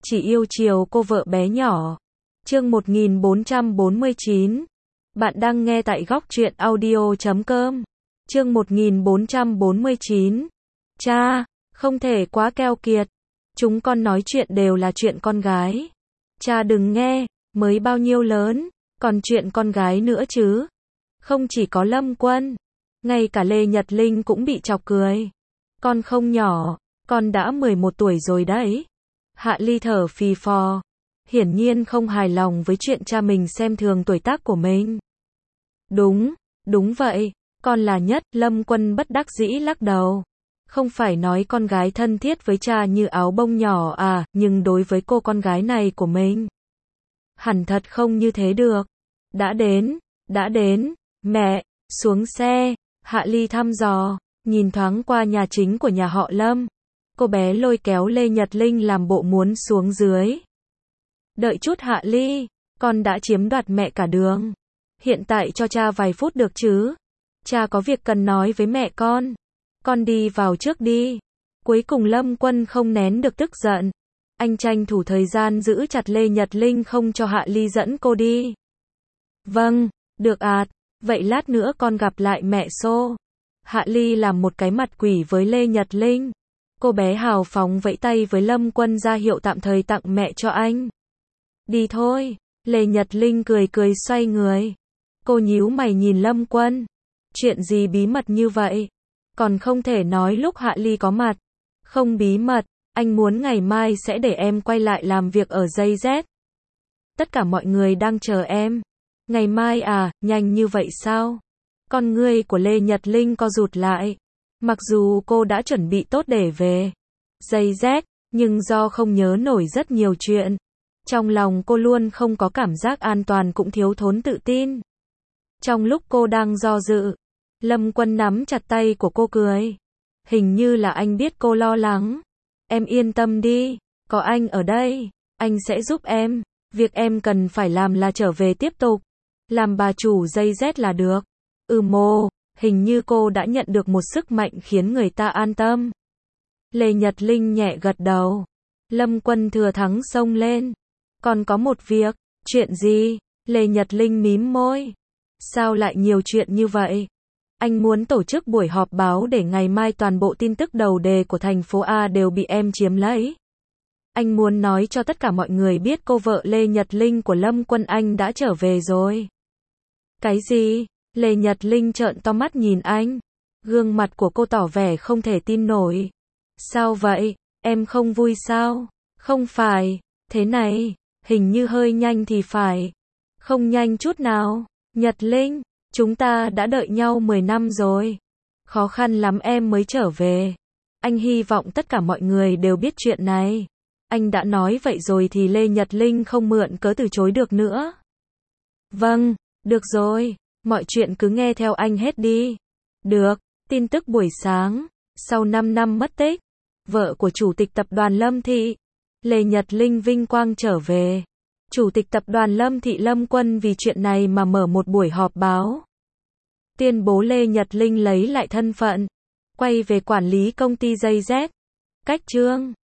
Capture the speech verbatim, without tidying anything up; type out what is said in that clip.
chỉ yêu chiều cô vợ bé nhỏ. Chương một nghìn bốn trăm bốn mươi chín. Bạn đang nghe tại góc truyện audio chấm com. Chương một nghìn bốn trăm bốn mươi chín. Cha, không thể quá keo kiệt. Chúng con nói chuyện đều là chuyện con gái. Cha đừng nghe, mới bao nhiêu lớn, còn chuyện con gái nữa chứ. Không chỉ có Lâm Quân, ngay cả Lê Nhật Linh cũng bị chọc cười. Con không nhỏ, con đã mười một tuổi rồi đấy. Hạ Ly thở phì phò, hiển nhiên không hài lòng với chuyện cha mình xem thường tuổi tác của mình. Đúng, đúng vậy, con là nhất. Lâm Quân bất đắc dĩ lắc đầu. Không phải nói con gái thân thiết với cha như áo bông nhỏ à, nhưng đối với cô con gái này của mình, hẳn thật không như thế được. Đã đến, đã đến, mẹ, xuống xe. Hạ Ly thăm dò, nhìn thoáng qua nhà chính của nhà họ Lâm. Cô bé lôi kéo Lê Nhật Linh làm bộ muốn xuống dưới. Đợi chút Hạ Ly, con đã chiếm đoạt mẹ cả đường. Hiện tại cho cha vài phút được chứ? Cha có việc cần nói với mẹ con. Con đi vào trước đi. Cuối cùng Lâm Quân không nén được tức giận. Anh tranh thủ thời gian giữ chặt Lê Nhật Linh không cho Hạ Ly dẫn cô đi. Vâng, được ạ. Vậy lát nữa con gặp lại mẹ xô. Hạ Ly làm một cái mặt quỷ với Lê Nhật Linh. Cô bé hào phóng vẫy tay với Lâm Quân ra hiệu tạm thời tặng mẹ cho anh. Đi thôi. Lê Nhật Linh cười cười xoay người. Cô nhíu mày nhìn Lâm Quân. Chuyện gì bí mật như vậy? Còn không thể nói lúc Hạ Ly có mặt. Không bí mật, anh muốn ngày mai sẽ để em quay lại làm việc ở giây dét. Tất cả mọi người đang chờ em. Ngày mai à, nhanh như vậy sao? Con ngươi của Lê Nhật Linh co rụt lại. Mặc dù cô đã chuẩn bị tốt để về giây dét, nhưng do không nhớ nổi rất nhiều chuyện, trong lòng cô luôn không có cảm giác an toàn cũng thiếu thốn tự tin. Trong lúc cô đang do dự, Lâm Quân nắm chặt tay của cô cười. Hình như là anh biết cô lo lắng. Em yên tâm đi, có anh ở đây, anh sẽ giúp em. Việc em cần phải làm là trở về tiếp tục làm bà chủ giây dét là được. Ừ mô, hình như cô đã nhận được một sức mạnh khiến người ta an tâm. Lê Nhật Linh nhẹ gật đầu. Lâm Quân thừa thắng xông lên. Còn có một việc. Chuyện gì? Lê Nhật Linh mím môi. Sao lại nhiều chuyện như vậy? Anh muốn tổ chức buổi họp báo để ngày mai toàn bộ tin tức đầu đề của thành phố A đều bị em chiếm lấy. Anh muốn nói cho tất cả mọi người biết cô vợ Lê Nhật Linh của Lâm Quân anh đã trở về rồi. Cái gì? Lê Nhật Linh trợn to mắt nhìn anh. Gương mặt của cô tỏ vẻ không thể tin nổi. Sao vậy? Em không vui sao? Không phải. Thế này, hình như hơi nhanh thì phải. Không nhanh chút nào. Nhật Linh, chúng ta đã đợi nhau mười năm rồi. Khó khăn lắm em mới trở về. Anh hy vọng tất cả mọi người đều biết chuyện này. Anh đã nói vậy rồi thì Lê Nhật Linh không mượn cớ từ chối được nữa. Vâng, được rồi. Mọi chuyện cứ nghe theo anh hết đi. Được. Tin tức buổi sáng. Sau năm năm mất tích, vợ của Chủ tịch Tập đoàn Lâm Thị, Lê Nhật Linh vinh quang trở về. Chủ tịch Tập đoàn Lâm Thị Lâm Quân vì chuyện này mà mở một buổi họp báo. Tuyên bố Lê Nhật Linh lấy lại thân phận, quay về quản lý công ty giây dét. Cách chương